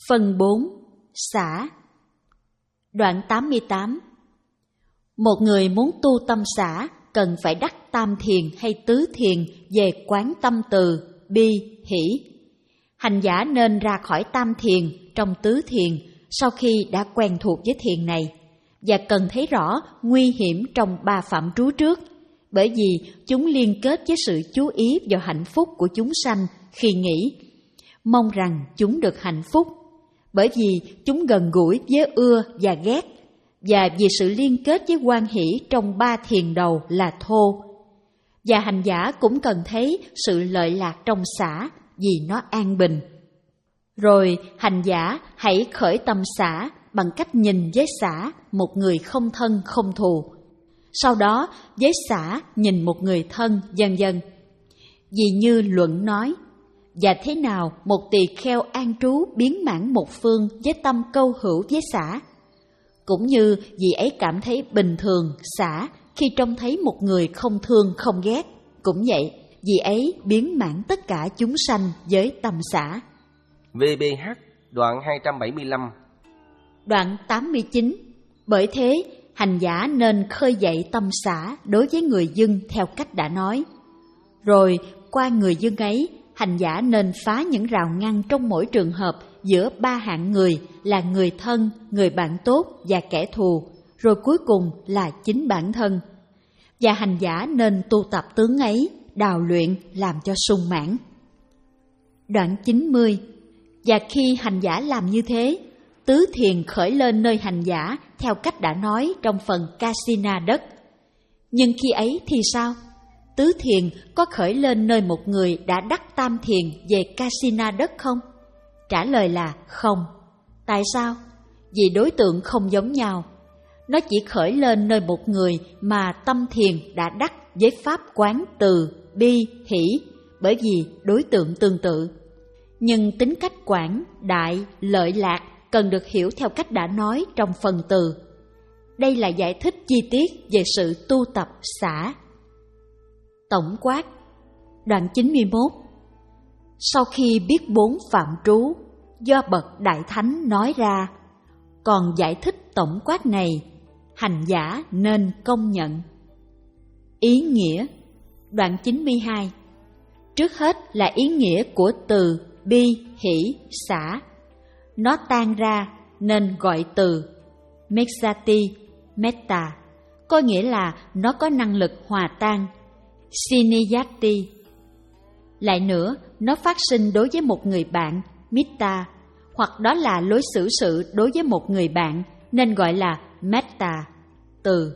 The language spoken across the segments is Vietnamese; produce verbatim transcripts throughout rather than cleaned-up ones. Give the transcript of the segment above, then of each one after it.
Phần bốn. Xả. Đoạn tám mươi tám. Một người muốn tu tâm xả cần phải đắc tam thiền hay tứ thiền về quán tâm từ, bi, hỷ. Hành giả nên ra khỏi tam thiền trong tứ thiền sau khi đã quen thuộc với thiền này, và cần thấy rõ nguy hiểm trong ba phạm trú trước, bởi vì chúng liên kết với sự chú ý vào hạnh phúc của chúng sanh khi nghĩ, mong rằng chúng được hạnh phúc, bởi vì chúng gần gũi với ưa và ghét, và vì sự liên kết với hoan hỷ trong ba thiền đầu là thô. Và hành giả cũng cần thấy sự lợi lạc trong xả vì nó an bình. Rồi hành giả hãy khởi tâm xả bằng cách nhìn với xả một người không thân không thù, sau đó với xả nhìn một người thân, vân vân. Vì như luận nói, và thế nào một tỳ kheo an trú biến mãn một phương với tâm câu hữu với xả, cũng như vị ấy cảm thấy bình thường xả khi trông thấy một người không thương không ghét, cũng vậy, vị ấy biến mãn tất cả chúng sanh với tâm xả. vê bê hát đoạn hai trăm bảy mươi lăm. Đoạn tám mươi chín. Bởi thế, hành giả nên khơi dậy tâm xả đối với người dưng theo cách đã nói. Rồi, qua người dưng ấy, hành giả nên phá những rào ngăn trong mỗi trường hợp giữa ba hạng người là người thân, người bạn tốt và kẻ thù, rồi cuối cùng là chính bản thân. Và hành giả nên tu tập tướng ấy, đào luyện làm cho sung mãn. Đoạn chín mươi. Và khi hành giả làm như thế, tứ thiền khởi lên nơi hành giả theo cách đã nói trong phần Kasina đất. Nhưng khi ấy thì sao? Tứ thiền có khởi lên nơi một người đã đắc tam thiền về Kasina đất không? Trả lời là không. Tại sao? Vì đối tượng không giống nhau. Nó chỉ khởi lên nơi một người mà tâm thiền đã đắc với pháp quán từ, bi, hỷ, bởi vì đối tượng tương tự. Nhưng tính cách quảng, đại, lợi lạc cần được hiểu theo cách đã nói trong phần từ. Đây là giải thích chi tiết về sự tu tập xả. Tổng quát. Đoạn chín mươi mốt. Sau khi biết bốn phạm trú do bậc Đại Thánh nói ra, còn giải thích tổng quát này, hành giả nên công nhận. Ý nghĩa. Đoạn chín mươi hai. Trước hết là ý nghĩa của từ bi, hỷ, xả. Nó tan ra nên gọi từ Mexati, Metta, có nghĩa là nó có năng lực hòa tan, Siniyati. Lại nữa, nó phát sinh đối với một người bạn, Mitta, hoặc đó là lối xử sự đối với một người bạn, nên gọi là Metta, từ.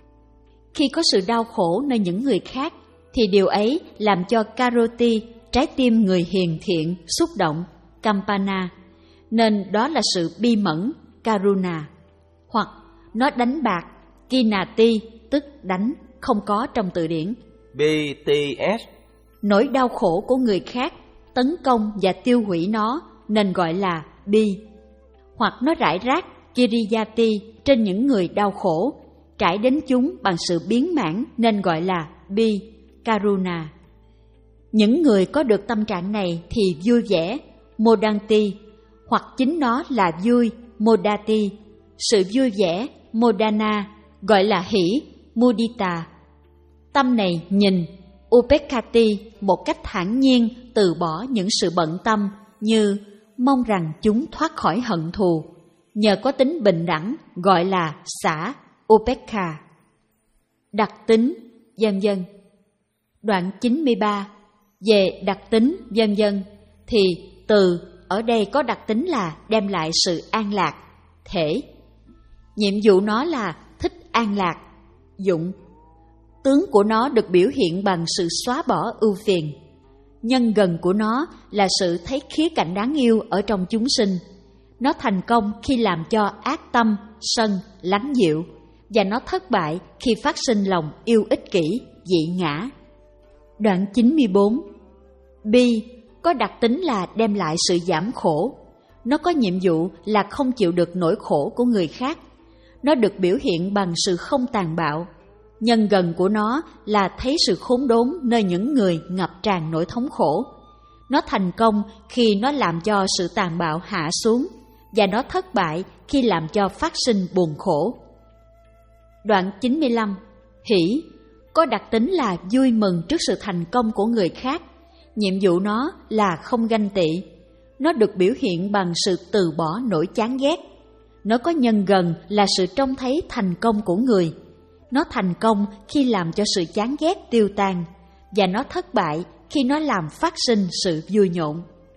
Khi có sự đau khổ nơi những người khác, thì điều ấy làm cho Karoti, trái tim người hiền thiện, xúc động, Kampana, nên đó là sự bi mẫn, Karuna. Hoặc nó đánh bạc, Kinati, tức đánh, không có trong từ điển. bê tê ét. Nỗi đau khổ của người khác, tấn công và tiêu hủy nó, nên gọi là bi. Hoặc nó rải rác, Kiriyati, trên những người đau khổ, trải đến chúng bằng sự biến mãn, nên gọi là bi, Karuna. Những người có được tâm trạng này thì vui vẻ, Modanti, hoặc chính nó là vui, Modati. Sự vui vẻ, Modana, gọi là hỷ, Mudita. Tâm này nhìn, Upekkati, một cách thản nhiên từ bỏ những sự bận tâm như mong rằng chúng thoát khỏi hận thù, nhờ có tính bình đẳng, gọi là xả, Upekka. Đặc tính, vân vân. Đoạn chín mươi ba. Về đặc tính, vân vân, thì từ ở đây có đặc tính là đem lại sự an lạc, thể. Nhiệm vụ nó là thích an lạc, dụng. Tướng của nó được biểu hiện bằng sự xóa bỏ ưu phiền. Nhân gần của nó là sự thấy khía cạnh đáng yêu ở trong chúng sinh. Nó thành công khi làm cho ác tâm, sân, lắng dịu, và nó thất bại khi phát sinh lòng yêu ích kỷ, dị ngã. Đoạn chín mươi bốn. Bi có đặc tính là đem lại sự giảm khổ. Nó có nhiệm vụ là không chịu được nỗi khổ của người khác. Nó được biểu hiện bằng sự không tàn bạo. Nhân gần của nó là thấy sự khốn đốn nơi những người ngập tràn nỗi thống khổ. Nó thành công khi nó làm cho sự tàn bạo hạ xuống, và nó thất bại khi làm cho phát sinh buồn khổ. Đoạn chín mươi lăm. Hỷ có đặc tính là vui mừng trước sự thành công của người khác. Nhiệm vụ nó là không ganh tị. Nó được biểu hiện bằng sự từ bỏ nỗi chán ghét. Nó có nhân gần là sự trông thấy thành công của người. Nó thành công khi làm cho sự chán ghét tiêu tan, và nó thất bại khi nó làm phát sinh sự vui nhộn.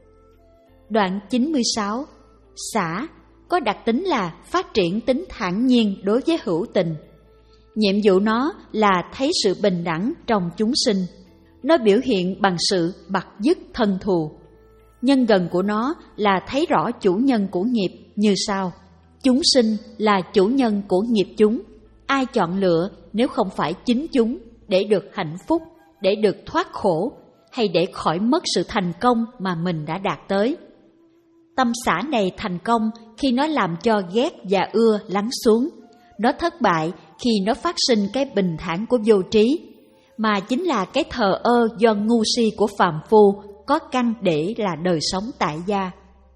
Đoạn chín mươi sáu. Xả có đặc tính là phát triển tính thản nhiên đối với hữu tình. Nhiệm vụ nó là thấy sự bình đẳng trong chúng sinh. Nó biểu hiện bằng sự bặt dứt thân thù. Nhân gần của nó là thấy rõ chủ nhân của nghiệp như sau. Chúng sinh là chủ nhân của nghiệp chúng. Ai chọn lựa nếu không phải chính chúng để được hạnh phúc, để được thoát khổ, hay để khỏi mất sự thành công mà mình đã đạt tới. Tâm xả này thành công khi nó làm cho ghét và ưa lắng xuống. Nó thất bại khi nó phát sinh cái bình thản của vô trí, mà chính là cái thờ ơ do ngu si của phàm phu có căn để là đời sống tại gia.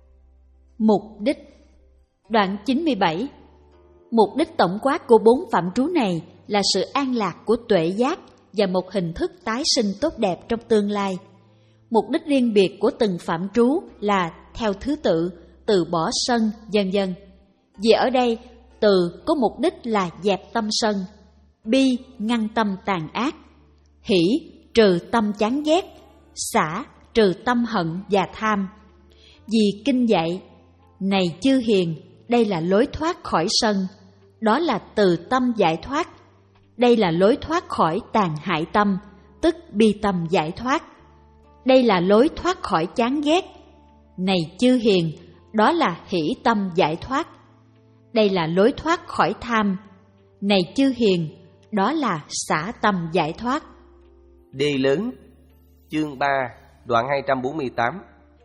Mục đích. Đoạn chín mươi bảy. Mục đích tổng quát của bốn phạm trú này là sự an lạc của tuệ giác và một hình thức tái sinh tốt đẹp trong tương lai. Mục đích riêng biệt của từng phạm trú là theo thứ tự, từ bỏ sân, vân vân. Vì ở đây, từ có mục đích là dẹp tâm sân, bi ngăn tâm tàn ác, hỷ trừ tâm chán ghét, xả trừ tâm hận và tham. Vì kinh dạy, này chư hiền, đây là lối thoát khỏi sân, đó là từ tâm giải thoát. Đây là lối thoát khỏi tàn hại tâm, tức bi tâm giải thoát. Đây là lối thoát khỏi chán ghét. Này chư hiền, đó là hỷ tâm giải thoát. Đây là lối thoát khỏi tham. Này chư hiền, đó là xả tâm giải thoát. Đề lớn, chương ba, đoạn hai trăm bốn mươi tám.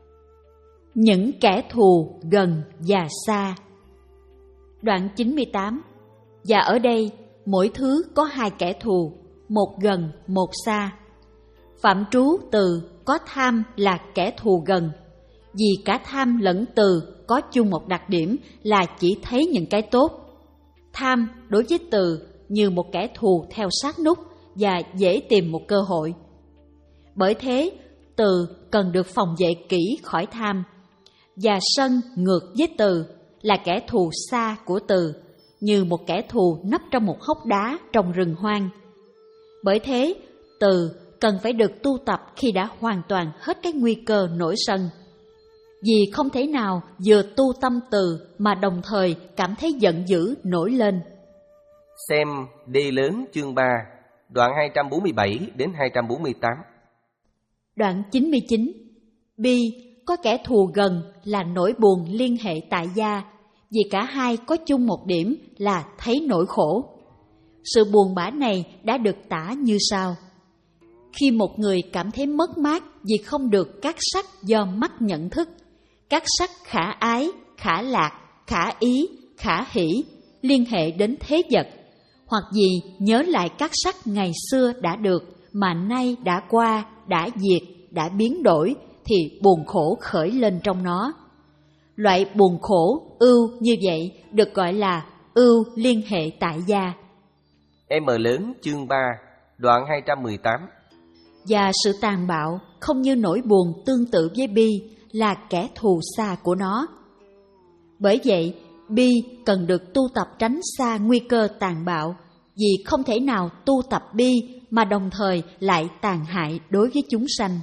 Những kẻ thù gần và xa. Đoạn chín mươi tám. Và ở đây, mỗi thứ có hai kẻ thù, một gần, một xa. Phạm trú từ có tham là kẻ thù gần, vì cả tham lẫn từ có chung một đặc điểm là chỉ thấy những cái tốt. Tham đối với từ như một kẻ thù theo sát nút và dễ tìm một cơ hội. Bởi thế, từ cần được phòng vệ kỹ khỏi tham, và sân ngược với từ là kẻ thù xa của từ, như một kẻ thù nấp trong một hốc đá trong rừng hoang. Bởi thế, từ cần phải được tu tập khi đã hoàn toàn hết cái nguy cơ nổi sân. Vì không thể nào vừa tu tâm từ mà đồng thời cảm thấy giận dữ nổi lên. Xem đề lớn chương ba, đoạn hai trăm bốn mươi bảy đến hai trăm bốn mươi tám. Đoạn chín mươi chín. Bi có kẻ thù gần là nỗi buồn liên hệ tại gia, vì cả hai có chung một điểm là thấy nỗi khổ. Sự buồn bã này đã được tả như sau. Khi một người cảm thấy mất mát vì không được các sắc do mắt nhận thức, các sắc khả ái, khả lạc, khả ý, khả hỷ liên hệ đến thế vật, hoặc vì nhớ lại các sắc ngày xưa đã được mà nay đã qua, đã diệt, đã biến đổi, thì buồn khổ khởi lên trong nó. Loại buồn khổ ưu như vậy được gọi là ưu liên hệ tại gia. M lớn chương ba, đoạn hai trăm mười tám. Và sự tàn bạo không như nỗi buồn tương tự với bi là kẻ thù xa của nó. Bởi vậy, bi cần được tu tập tránh xa nguy cơ tàn bạo, vì không thể nào tu tập bi mà đồng thời lại tàn hại đối với chúng sanh.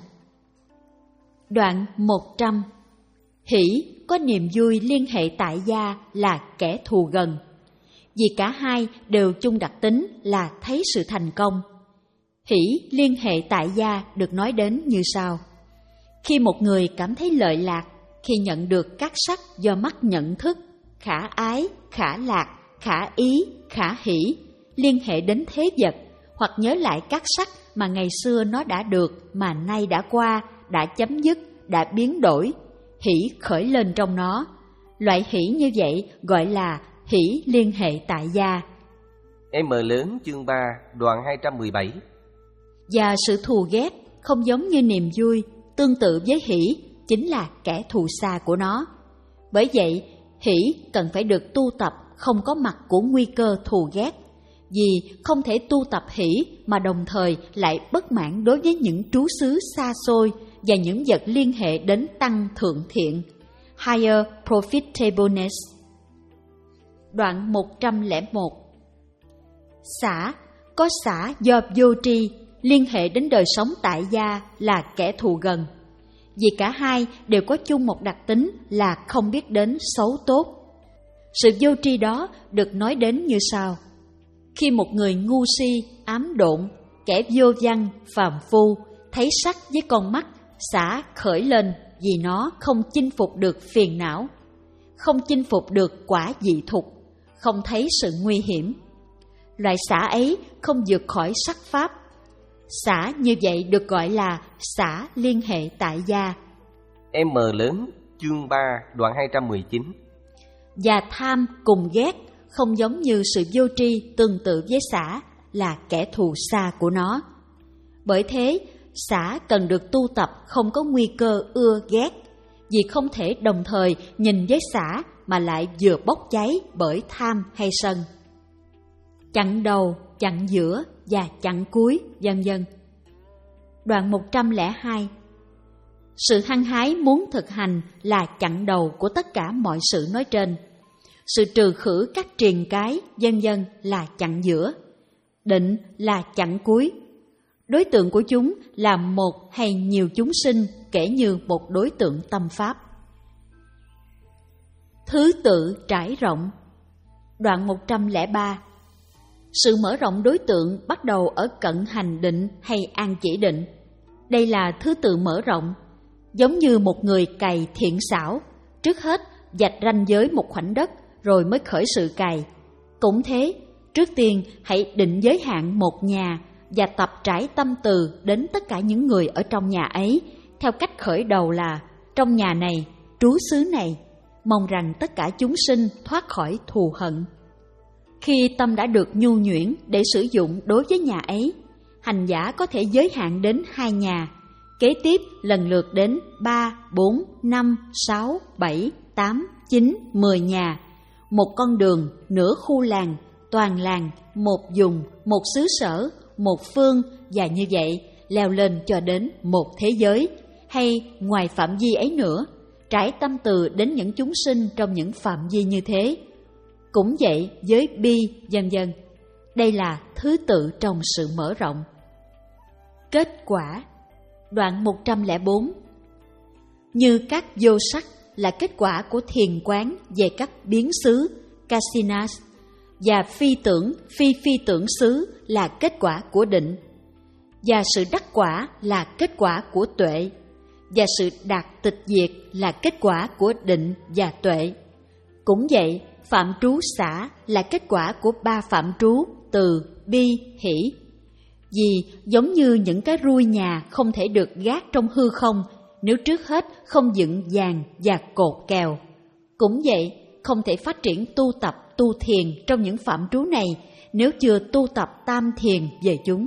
Đoạn một trăm. Hỷ có niềm vui liên hệ tại gia là kẻ thù gần, vì cả hai đều chung đặc tính là thấy sự thành công. Hỷ liên hệ tại gia được nói đến như sau. Khi một người cảm thấy lợi lạc khi nhận được các sắc do mắt nhận thức, khả ái, khả lạc, khả ý, khả hỷ, liên hệ đến thế vật, hoặc nhớ lại các sắc mà ngày xưa nó đã được mà nay đã qua, đã chấm dứt, đã biến đổi, hỷ khởi lên trong nó. Loại hỷ như vậy gọi là hỷ liên hệ tại gia. M lớn chương ba, đoạn hai trăm mười bảy. Và sự thù ghét không giống như niềm vui, tương tự với hỷ chính là kẻ thù xa của nó. Bởi vậy, hỷ cần phải được tu tập không có mặt của nguy cơ thù ghét, vì không thể tu tập hỷ mà đồng thời lại bất mãn đối với những trú xứ xa xôi và những vật liên hệ đến tăng thượng thiện, higher profitableness. Đoạn một trăm lẻ một. Xả, có xả do vô tri liên hệ đến đời sống tại gia là kẻ thù gần, vì cả hai đều có chung một đặc tính là không biết đến xấu tốt. Sự vô tri đó được nói đến như sau: khi một người ngu si, ám độn, kẻ vô văn, phàm phu thấy sắc với con mắt, xả khởi lên vì nó không chinh phục được phiền não, không chinh phục được quả dị thục, không thấy sự nguy hiểm. Loại xả ấy không vượt khỏi sắc pháp. Xả như vậy được gọi là xả liên hệ tại gia. M lớn chương ba đoạn hai trăm mười chín. Và tham cùng ghét không giống như sự vô tri tương tự với xả, là kẻ thù xa của nó. Bởi thế, xả cần được tu tập không có nguy cơ ưa ghét, vì không thể đồng thời nhìn với xả mà lại vừa bốc cháy bởi tham hay sân. Chặn đầu, chặn giữa và chặn cuối, vân vân. Đoạn một trăm lẻ hai. Sự hăng hái muốn thực hành là chặn đầu của tất cả mọi sự nói trên. Sự trừ khử các triền cái, vân vân là chặn giữa. Định là chặn cuối. Đối tượng của chúng là một hay nhiều chúng sinh, kể như một đối tượng tâm pháp. Thứ tự trải rộng. Đoạn một trăm lẻ ba. Sự mở rộng đối tượng bắt đầu ở cận hành định hay an chỉ định. Đây là thứ tự mở rộng, giống như một người cày thiện xảo, trước hết vạch ranh giới một khoảnh đất rồi mới khởi sự cày. Cũng thế, trước tiên hãy định giới hạn một nhà và tập trải tâm từ đến tất cả những người ở trong nhà ấy, theo cách khởi đầu là trong nhà này, trú xứ này, mong rằng tất cả chúng sinh thoát khỏi thù hận. Khi tâm đã được nhu nhuyễn để sử dụng đối với nhà ấy, hành giả có thể giới hạn đến hai nhà, kế tiếp lần lượt đến ba, bốn, năm, sáu, bảy, tám, chín, mười nhà, một con đường, nửa khu làng, toàn làng, một vùng, một xứ sở, một phương, và như vậy leo lên cho đến một thế giới, hay ngoài phạm vi ấy nữa, trải tâm từ đến những chúng sinh trong những phạm vi như thế. Cũng vậy với bi, vân vân. Đây là thứ tự trong sự mở rộng. Kết quả. Đoạn một trăm lẻ bốn. Như các vô sắc là kết quả của thiền quán về các biến xứ, kasinas, và phi tưởng, phi phi tưởng xứ là kết quả của định, và sự đắc quả là kết quả của tuệ, và sự đạt tịch diệt là kết quả của định và tuệ. Cũng vậy, phạm trú xả là kết quả của ba phạm trú từ, bi, hỷ. Vì giống như những cái rui nhà không thể được gác trong hư không nếu trước hết không dựng vàng và cột kèo. Cũng vậy, không thể phát triển tu tập tu thiền trong những phạm trú này nếu chưa tu tập tam thiền về chúng.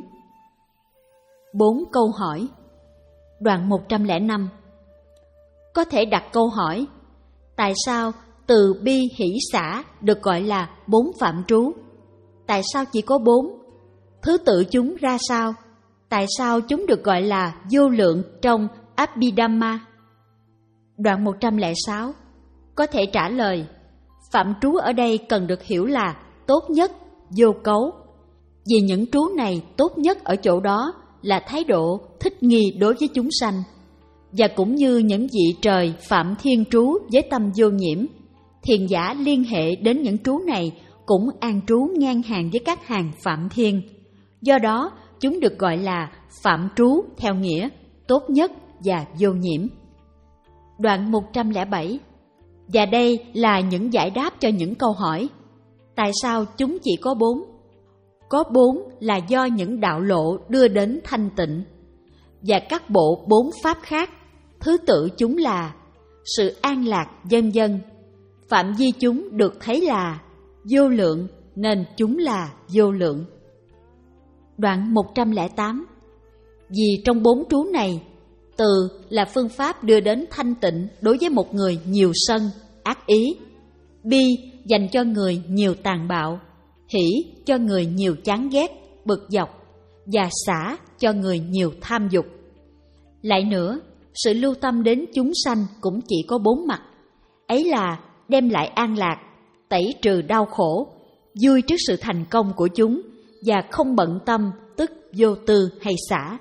Bốn câu hỏi. Đoạn một trăm lẻ năm. Có thể đặt câu hỏi: tại sao từ bi hỷ xả được gọi là bốn phạm trú? Tại sao chỉ có bốn? Thứ tự chúng ra sao? Tại sao chúng được gọi là vô lượng trong Abhidhamma? Đoạn một trăm lẻ sáu. Có thể trả lời: phạm trú ở đây cần được hiểu là tốt nhất, vô cấu. Vì những trú này tốt nhất ở chỗ đó là thái độ thích nghi đối với chúng sanh. Và cũng như những vị trời phạm thiên trú với tâm vô nhiễm, thiền giả liên hệ đến những trú này cũng an trú ngang hàng với các hàng phạm thiên. Do đó, chúng được gọi là phạm trú theo nghĩa tốt nhất và vô nhiễm. Đoạn một trăm lẻ bảy. Và đây là những giải đáp cho những câu hỏi. Tại sao chúng chỉ có bốn? Có bốn là do những đạo lộ đưa đến thanh tịnh. Và các bộ bốn pháp khác, thứ tự chúng là sự an lạc, vân vân. Phạm vi chúng được thấy là vô lượng nên chúng là vô lượng. Đoạn một trăm lẻ tám. Vì trong bốn trú này, từ là phương pháp đưa đến thanh tịnh đối với một người nhiều sân, ác ý. bi dành cho người nhiều tàn bạo, hỷ cho người nhiều chán ghét, bực dọc, và xả cho người nhiều tham dục. Lại nữa, sự lưu tâm đến chúng sanh cũng chỉ có bốn mặt, ấy là đem lại an lạc, tẩy trừ đau khổ, vui trước sự thành công của chúng, và không bận tâm tức vô tư hay xả.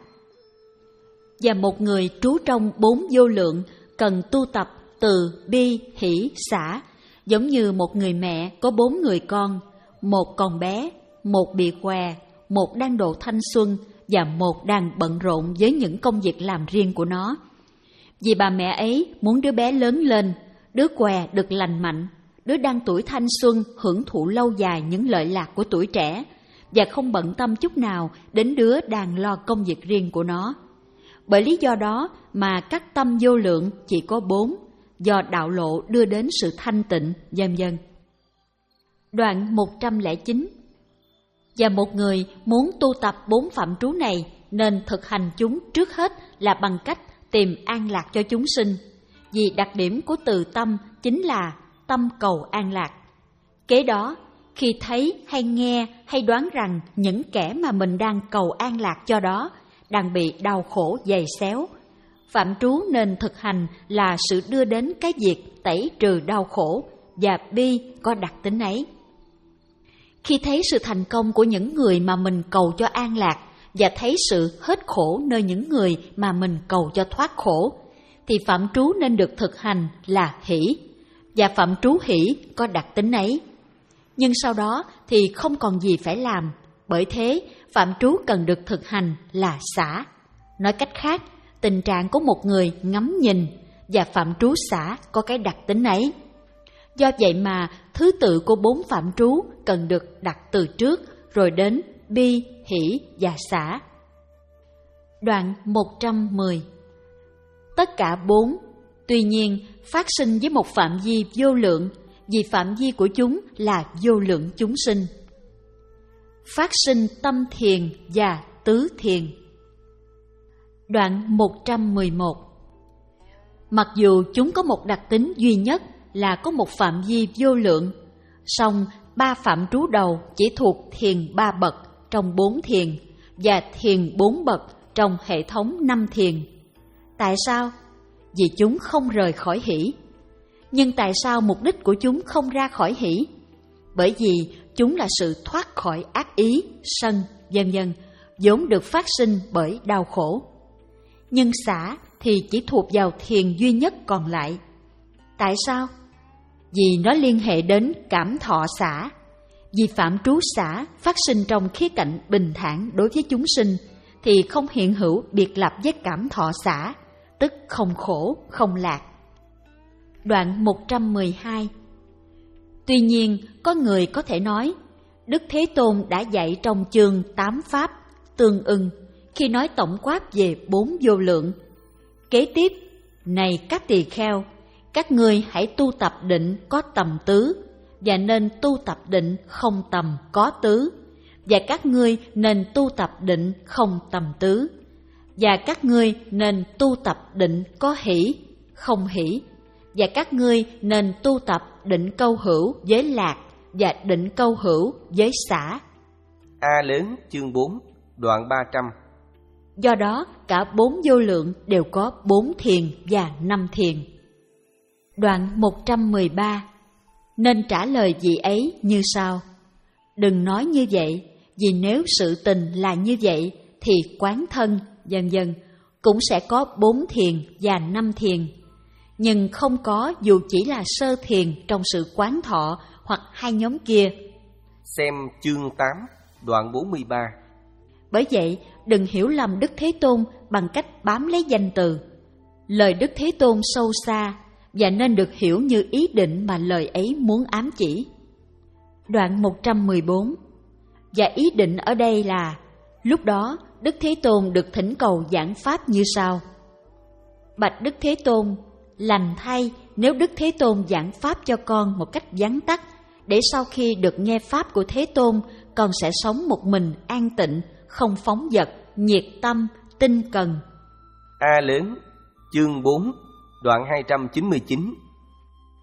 Và một người trú trong bốn vô lượng cần tu tập từ bi, hỷ, xả, giống như một người mẹ có bốn người con, một còn bé, một bị què, một đang độ thanh xuân và một đang bận rộn với những công việc làm riêng của nó. Vì bà mẹ ấy muốn đứa bé lớn lên, đứa què được lành mạnh, đứa đang tuổi thanh xuân hưởng thụ lâu dài những lợi lạc của tuổi trẻ, và không bận tâm chút nào đến đứa đang lo công việc riêng của nó. Bởi lý do đó mà các tâm vô lượng chỉ có bốn, do đạo lộ đưa đến sự thanh tịnh, vân vân. Đoạn một trăm lẻ chín. Và một người muốn tu tập bốn phạm trú này nên thực hành chúng trước hết là bằng cách tìm an lạc cho chúng sinh, vì đặc điểm của từ tâm chính là tâm cầu an lạc. Kế đó, khi thấy hay nghe hay đoán rằng những kẻ mà mình đang cầu an lạc cho đó đang bị đau khổ dày xéo, phạm trú nên thực hành là sự đưa đến cái việc tẩy trừ đau khổ, và bi có đặc tính ấy. Khi thấy sự thành công của những người mà mình cầu cho an lạc, và thấy sự hết khổ nơi những người mà mình cầu cho thoát khổ, thì phạm trú nên được thực hành là hỷ, và phạm trú hỷ có đặc tính ấy. Nhưng sau đó thì không còn gì phải làm, bởi thế phạm trú cần được thực hành là xả. Nói cách khác, tình trạng của một người ngắm nhìn, và phạm trú xả có cái đặc tính ấy. Do vậy mà thứ tự của bốn phạm trú cần được đặt từ trước, rồi đến bi, hỷ và xả. Đoạn một trăm mười. Tất cả bốn, tuy nhiên phát sinh với một phạm vi vô lượng, vì phạm vi của chúng là vô lượng chúng sinh. Phát sinh tâm thiền và tứ thiền. Đoạn một trăm mười một. Mặc dù chúng có một đặc tính duy nhất là có một phạm vi vô lượng, song ba phạm trú đầu chỉ thuộc thiền ba bậc trong bốn thiền, và thiền bốn bậc trong hệ thống năm thiền. Tại sao? Vì chúng không rời khỏi hỷ. Nhưng tại sao mục đích của chúng không ra khỏi hỷ? Bởi vì chúng là sự thoát khỏi ác ý, sân, vân vân, vốn được phát sinh bởi đau khổ. Nhưng xả thì chỉ thuộc vào thiền duy nhất còn lại. Tại sao? Vì nó liên hệ đến cảm thọ xả. Vì phạm trú xả phát sinh trong khía cạnh bình thản đối với chúng sinh, thì không hiện hữu biệt lập với cảm thọ xả, tức không khổ, không lạc. Đoạn một trăm mười hai. Tuy nhiên, có người có thể nói, Đức Thế Tôn đã dạy trong chương tám pháp tương ưng khi nói tổng quát về bốn vô lượng. Kế tiếp, này các tỳ kheo, các ngươi hãy tu tập định có tầm tứ, và nên tu tập định không tầm có tứ, và các ngươi nên tu tập định không tầm tứ, và các ngươi nên tu tập định có hỷ, không hỷ, và các ngươi nên tu tập định câu hữu với lạc, và định câu hữu với xả. A lớn chương bốn, đoạn ba trăm. Do đó, cả bốn vô lượng đều có bốn thiền và năm thiền. Đoạn một trăm mười ba. Nên trả lời vị ấy như sau: đừng nói như vậy, vì nếu sự tình là như vậy thì quán thân, vân vân, cũng sẽ có bốn thiền và năm thiền. Nhưng không có dù chỉ là sơ thiền trong sự quán thọ hoặc hai nhóm kia. Xem chương tám, đoạn bốn mươi ba. Bởi vậy, đừng hiểu lầm Đức Thế Tôn bằng cách bám lấy danh từ. Lời Đức Thế Tôn sâu xa và nên được hiểu như ý định mà lời ấy muốn ám chỉ. Đoạn một trăm mười bốn. Và ý định ở đây là, lúc đó Đức Thế Tôn được thỉnh cầu giảng pháp như sau: bạch Đức Thế Tôn, lành thay nếu Đức Thế Tôn giảng pháp cho con một cách vắn tắt, để sau khi được nghe pháp của Thế Tôn, con sẽ sống một mình an tịnh, không phóng dật, nhiệt tâm, tinh cần. A lớn chương bốn, đoạn hai trăm chín mươi chín.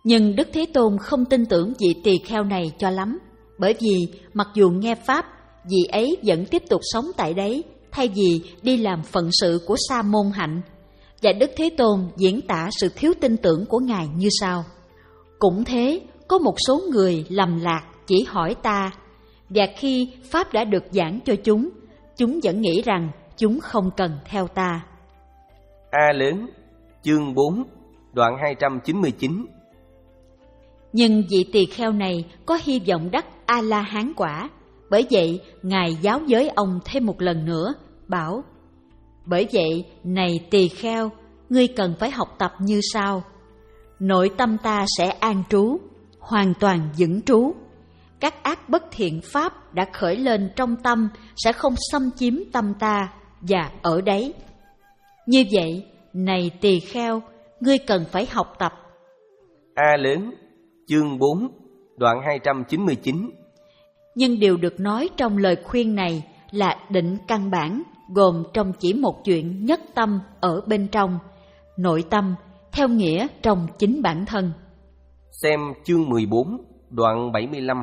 Nhưng Đức Thế Tôn không tin tưởng vị tỳ kheo này cho lắm, bởi vì mặc dù nghe Pháp, vị ấy vẫn tiếp tục sống tại đấy, thay vì đi làm phận sự của sa môn hạnh. Và Đức Thế Tôn diễn tả sự thiếu tin tưởng của Ngài như sau: cũng thế, có một số người lầm lạc chỉ hỏi ta, và khi Pháp đã được giảng cho chúng, chúng vẫn nghĩ rằng chúng không cần theo ta. A lớn, chương bốn, đoạn hai trăm chín mươi chín. Nhưng vị tỳ kheo này có hy vọng đắc A-la-hán quả, bởi vậy Ngài giáo giới ông thêm một lần nữa, bảo: bởi vậy, này tỳ kheo, ngươi cần phải học tập như sau. Nội tâm ta sẽ an trú, hoàn toàn vững trú. Các ác bất thiện pháp đã khởi lên trong tâm sẽ không xâm chiếm tâm ta, và ở đấy. Như vậy, này tỳ kheo, ngươi cần phải học tập. A lớn, chương bốn, đoạn hai trăm chín mươi chín. Nhưng điều được nói trong lời khuyên này là định căn bản, gồm trong chỉ một chuyện nhất tâm ở bên trong, nội tâm, theo nghĩa trong chính bản thân. Xem chương mười bốn, đoạn bảy mươi lăm.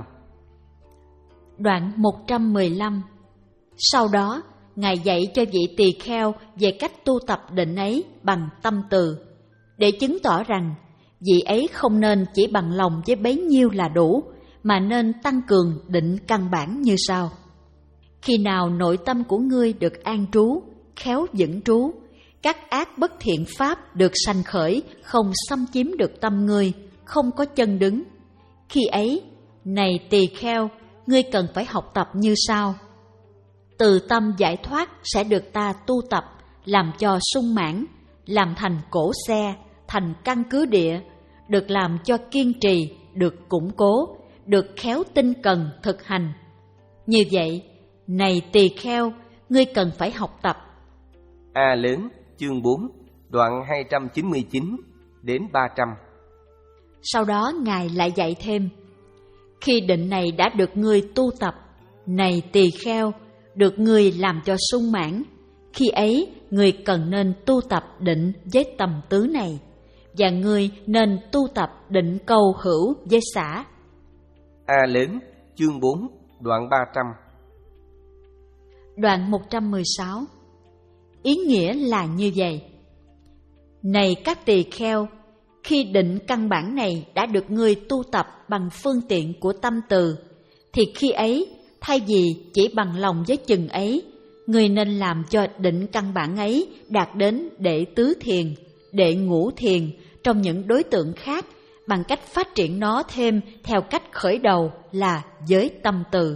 Đoạn một trăm mười lăm. Sau đó, Ngài dạy cho vị tỳ kheo về cách tu tập định ấy bằng tâm từ, để chứng tỏ rằng vị ấy không nên chỉ bằng lòng với bấy nhiêu là đủ, mà nên tăng cường định căn bản như sau. Khi nào nội tâm của ngươi được an trú, khéo vững trú, các ác bất thiện pháp được sanh khởi, không xâm chiếm được tâm ngươi, không có chân đứng. Khi ấy, này tỳ kheo, ngươi cần phải học tập như sau. Từ tâm giải thoát sẽ được ta tu tập, làm cho sung mãn, làm thành cổ xe, thành căn cứ địa, được làm cho kiên trì, được củng cố, được khéo tinh cần thực hành. Như vậy, này tỳ kheo, ngươi cần phải học tập. A lớn, chương bốn, đoạn hai trăm chín mươi chín đến ba trăm. Sau đó Ngài lại dạy thêm: khi định này đã được ngươi tu tập, này tỳ kheo, được ngươi làm cho sung mãn, khi ấy ngươi cần nên tu tập định với tầm tứ này, và ngươi nên tu tập định câu hữu với xả. A lớn, chương bốn, đoạn ba trăm. Đoạn một trăm mười sáu. Ý nghĩa là như vậy: này các tỳ kheo, khi định căn bản này đã được ngươi tu tập bằng phương tiện của tâm từ, thì khi ấy, thay vì chỉ bằng lòng với chừng ấy, ngươi nên làm cho định căn bản ấy đạt đến đệ tứ thiền, đệ ngũ thiền trong những đối tượng khác, bằng cách phát triển nó thêm theo cách khởi đầu là với tâm từ.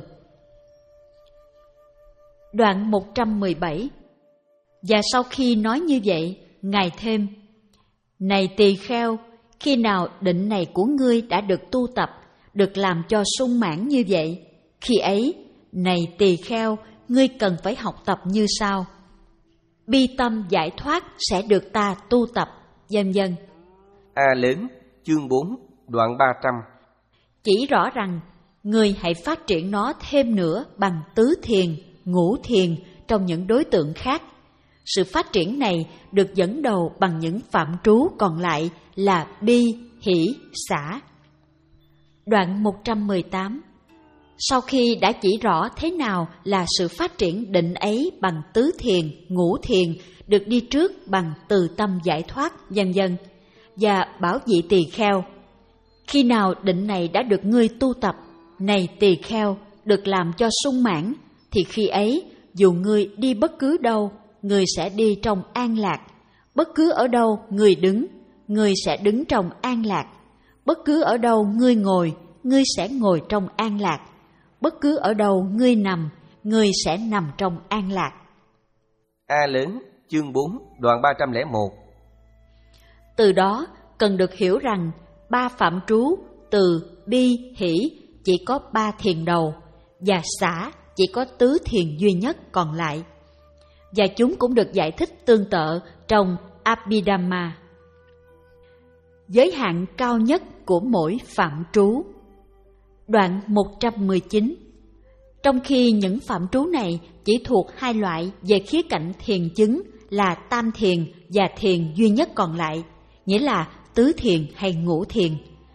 Đoạn một trăm mười bảy. Và sau khi nói như vậy, Ngài thêm: này tỳ kheo, khi nào định này của ngươi đã được tu tập, được làm cho sung mãn như vậy, khi ấy, này tỳ kheo, ngươi cần phải học tập như sau. Bi tâm giải thoát sẽ được ta tu tập, vân vân. A lớn, chương bốn, đoạn ba trăm. Chỉ rõ rằng, ngươi hãy phát triển nó thêm nữa bằng tứ thiền, ngũ thiền trong những đối tượng khác. Sự phát triển này được dẫn đầu bằng những phạm trú còn lại là bi, hỷ, xả. Đoạn một trăm mười tám. Sau khi đã chỉ rõ thế nào là sự phát triển định ấy bằng tứ thiền, ngũ thiền được đi trước bằng từ tâm giải thoát, vân vân, và bảo vị tỳ kheo: khi nào định này đã được ngươi tu tập, này tỳ kheo, được làm cho sung mãn, thì khi ấy, dù ngươi đi bất cứ đâu, ngươi sẽ đi trong an lạc. Bất cứ ở đâu ngươi đứng, ngươi sẽ đứng trong an lạc. Bất cứ ở đâu ngươi ngồi, ngươi sẽ ngồi trong an lạc. Bất cứ ở đâu ngươi nằm, ngươi sẽ nằm trong an lạc. A lớn, chương bốn, đoạn ba trăm lẻ một. Từ đó, cần được hiểu rằng ba phạm trú từ bi, hỷ chỉ có ba thiền đầu, và xả chỉ có tứ thiền duy nhất còn lại. Và chúng cũng được giải thích tương tự trong Abhidhamma. Giới hạn cao nhất của mỗi phạm trú. Đoạn một trăm mười chín. Trong khi những phạm trú này chỉ thuộc hai loại về khía cạnh thiền chứng là tam thiền và thiền duy nhất còn lại, nghĩa là tứ thiền hay ngũ thiền,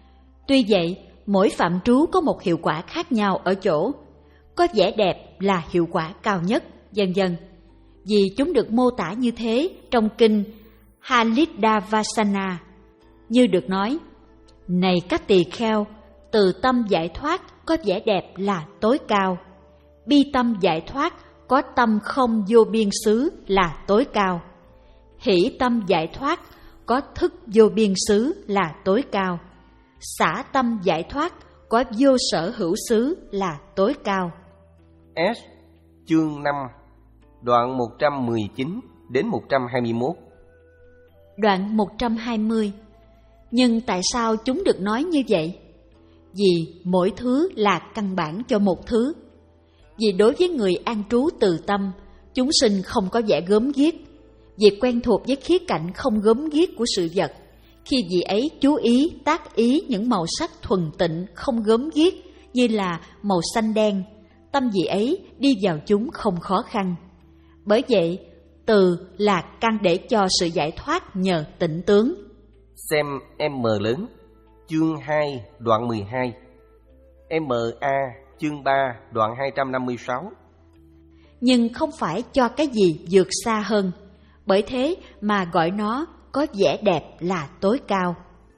Tuy vậy, mỗi phạm trú có một hiệu quả khác nhau ở chỗ, có vẻ đẹp là hiệu quả cao nhất, vân vân. Vì chúng được mô tả như thế trong kinh Halidavasana, như được nói: này các tỳ kheo, từ tâm giải thoát có vẻ đẹp là tối cao, bi tâm giải thoát có tâm không vô biên xứ là tối cao, hỷ tâm giải thoát có thức vô biên xứ là tối cao, xả tâm giải thoát có vô sở hữu xứ là tối cao. S. Chương năm, đoạn một trăm mười chín đến một trăm hai mươi mốt. Đoạn một trăm hai mươi. Nhưng tại sao chúng được nói như vậy? Vì mỗi thứ là căn bản cho một thứ. Vì đối với người an trú từ tâm, chúng sinh không có vẻ gớm ghiếc. Vì quen thuộc với khía cạnh không gớm ghiếc của sự vật, khi vị ấy chú ý, tác ý những màu sắc thuần tịnh không gớm ghiếc như là màu xanh đen, tâm vị ấy đi vào chúng không khó khăn. Bởi vậy, từ là căn để cho sự giải thoát nhờ tịnh tướng. Xem M lớn, chương hai, đoạn mười hai. M A, chương ba, đoạn hai trăm năm mươi sáu. Nhưng không phải cho cái gì vượt xa hơn, bởi thế mà gọi nó có vẻ đẹp là tối cao.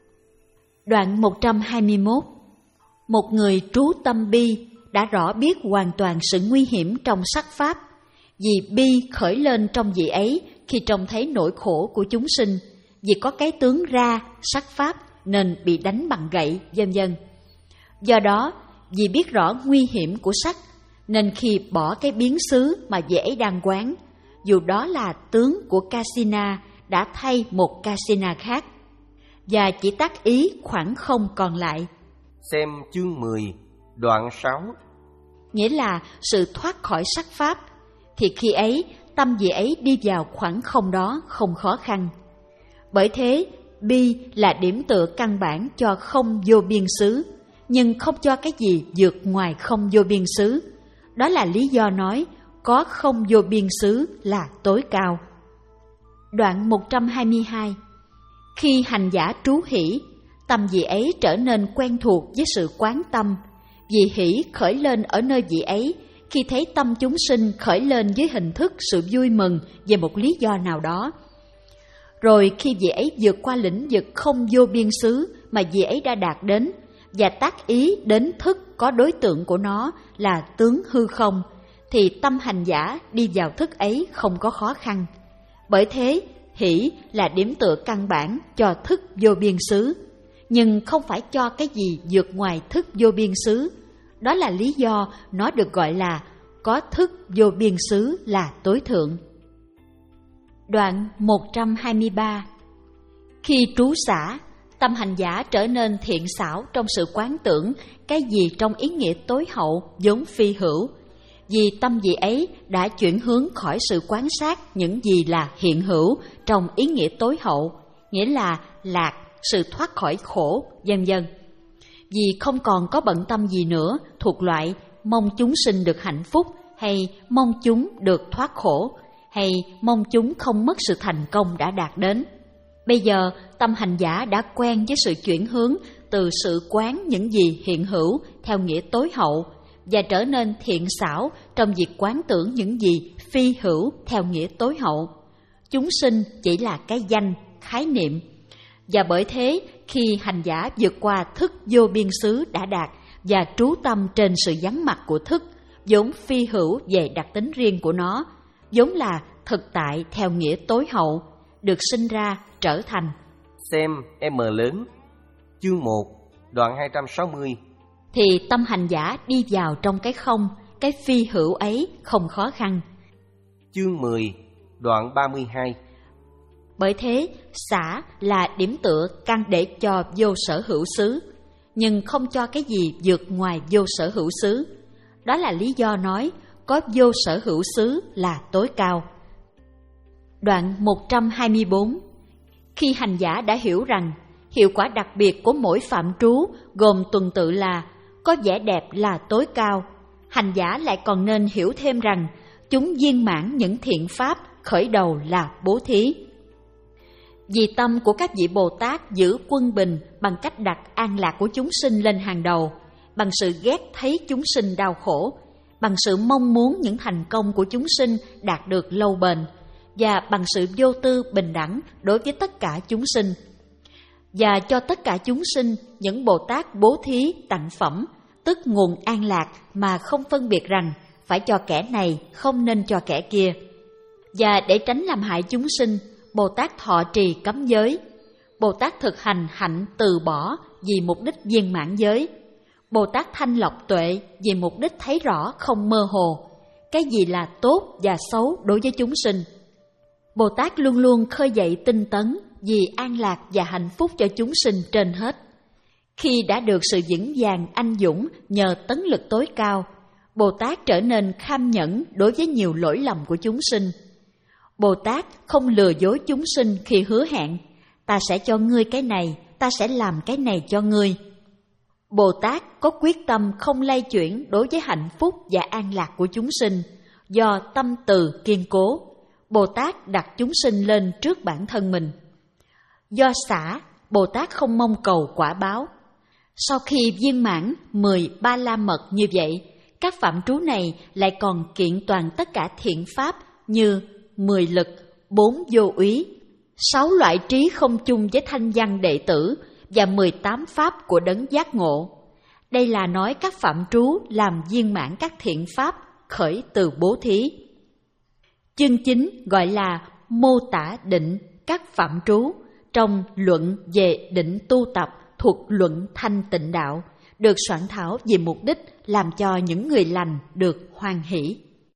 Đoạn một trăm hai mươi mốt. Một người trú tâm bi đã rõ biết hoàn toàn sự nguy hiểm trong sắc pháp, vì bi khởi lên trong vị ấy khi trông thấy nỗi khổ của chúng sinh, vì có cái tướng ra sắc pháp nên bị đánh bằng gậy, vân vân. Do đó, vì biết rõ nguy hiểm của sắc, nên khi bỏ cái biến xứ mà vị ấy đang quán, dù đó là tướng của Kasina, đã thay một Kasina khác, và chỉ tác ý khoảng không còn lại. Xem chương mười, đoạn sáu. Nghĩa là sự thoát khỏi sắc pháp, thì khi ấy tâm vị ấy đi vào khoảng không đó không khó khăn. Bởi thế, bi là điểm tựa căn bản cho không vô biên xứ, nhưng không cho cái gì vượt ngoài không vô biên xứ. Đó là lý do nói có không vô biên xứ là tối cao. Đoạn một trăm hai mươi hai. Khi hành giả trú hỷ, tâm vị ấy trở nên quen thuộc với sự quán tâm, vì hỷ khởi lên ở nơi vị ấy khi thấy tâm chúng sinh khởi lên với hình thức sự vui mừng về một lý do nào đó. Rồi khi vị ấy vượt qua lĩnh vực không vô biên xứ mà vị ấy đã đạt đến, và tác ý đến thức có đối tượng của nó là tướng hư không, thì tâm hành giả đi vào thức ấy không có khó khăn. Bởi thế, hỷ là điểm tựa căn bản cho thức vô biên xứ, nhưng không phải cho cái gì vượt ngoài thức vô biên xứ. Đó là lý do nó được gọi là có thức vô biên xứ là tối thượng. Đoạn một trăm hai mươi ba. Khi trú xả, tâm hành giả trở nên thiện xảo trong sự quán tưởng cái gì trong ý nghĩa tối hậu vốn phi hữu, vì tâm vị ấy đã chuyển hướng khỏi sự quan sát những gì là hiện hữu trong ý nghĩa tối hậu, nghĩa là lạc, sự thoát khỏi khổ, vân vân. Vì không còn có bận tâm gì nữa thuộc loại mong chúng sinh được hạnh phúc, hay mong chúng được thoát khổ, hay mong chúng không mất sự thành công đã đạt đến. Bây giờ, tâm hành giả đã quen với sự chuyển hướng từ sự quán những gì hiện hữu theo nghĩa tối hậu, và trở nên thiện xảo trong việc quán tưởng những gì phi hữu theo nghĩa tối hậu. Chúng sinh chỉ là cái danh, khái niệm. Và bởi thế, khi hành giả vượt qua thức vô biên xứ đã đạt và trú tâm trên sự vắng mặt của thức, vốn phi hữu về đặc tính riêng của nó, vốn là thực tại theo nghĩa tối hậu, được sinh ra trở thành. Xem M lớn, chương một, đoạn hai trăm sáu mươi. Thì tâm hành giả đi vào trong cái không, cái phi hữu ấy không khó khăn. Chương mười, đoạn ba mươi hai. Bởi thế, xả là điểm tựa căn để cho vô sở hữu xứ, nhưng không cho cái gì vượt ngoài vô sở hữu xứ. Đó là lý do nói có vô sở hữu xứ là tối cao. Đoạn một trăm hai mươi bốn. Khi hành giả đã hiểu rằng hiệu quả đặc biệt của mỗi phạm trú gồm tuần tự là có vẻ đẹp là tối cao, hành giả lại còn nên hiểu thêm rằng chúng viên mãn những thiện pháp khởi đầu là bố thí. Vì tâm của các vị Bồ Tát giữ quân bình bằng cách đặt an lạc của chúng sinh lên hàng đầu, bằng sự ghét thấy chúng sinh đau khổ, bằng sự mong muốn những thành công của chúng sinh đạt được lâu bền, và bằng sự vô tư bình đẳng đối với tất cả chúng sinh. Và cho tất cả chúng sinh, những Bồ Tát bố thí tặng phẩm, tức nguồn an lạc mà không phân biệt rằng phải cho kẻ này, không nên cho kẻ kia. Và để tránh làm hại chúng sinh, Bồ Tát thọ trì cấm giới. Bồ Tát thực hành hạnh từ bỏ vì mục đích viên mãn giới. Bồ Tát thanh lọc tuệ vì mục đích thấy rõ không mơ hồ, cái gì là tốt và xấu đối với chúng sinh. Bồ Tát luôn luôn khơi dậy tinh tấn vì an lạc và hạnh phúc cho chúng sinh trên hết. Khi đã được sự vững vàng anh dũng nhờ tấn lực tối cao, Bồ Tát trở nên kham nhẫn đối với nhiều lỗi lầm của chúng sinh. Bồ Tát không lừa dối chúng sinh khi hứa hẹn, ta sẽ cho ngươi cái này, ta sẽ làm cái này cho ngươi. Bồ Tát có quyết tâm không lay chuyển đối với hạnh phúc và an lạc của chúng sinh, do tâm từ kiên cố. Bồ Tát đặt chúng sinh lên trước bản thân mình. Do xả, Bồ Tát không mong cầu quả báo. Sau khi viên mãn mười ba la mật như vậy, các phạm trú này lại còn kiện toàn tất cả thiện pháp như mười lực, bốn vô úy, sáu loại trí không chung với thanh văn đệ tử và mười tám pháp của đấng giác ngộ. Đây là nói các phạm trú làm viên mãn các thiện pháp khởi từ bố thí. Chương chính gọi là mô tả định các phạm trú trong luận về định tu tập thuộc luận thanh tịnh đạo, được soạn thảo vì mục đích làm cho những người lành được hoan hỷ.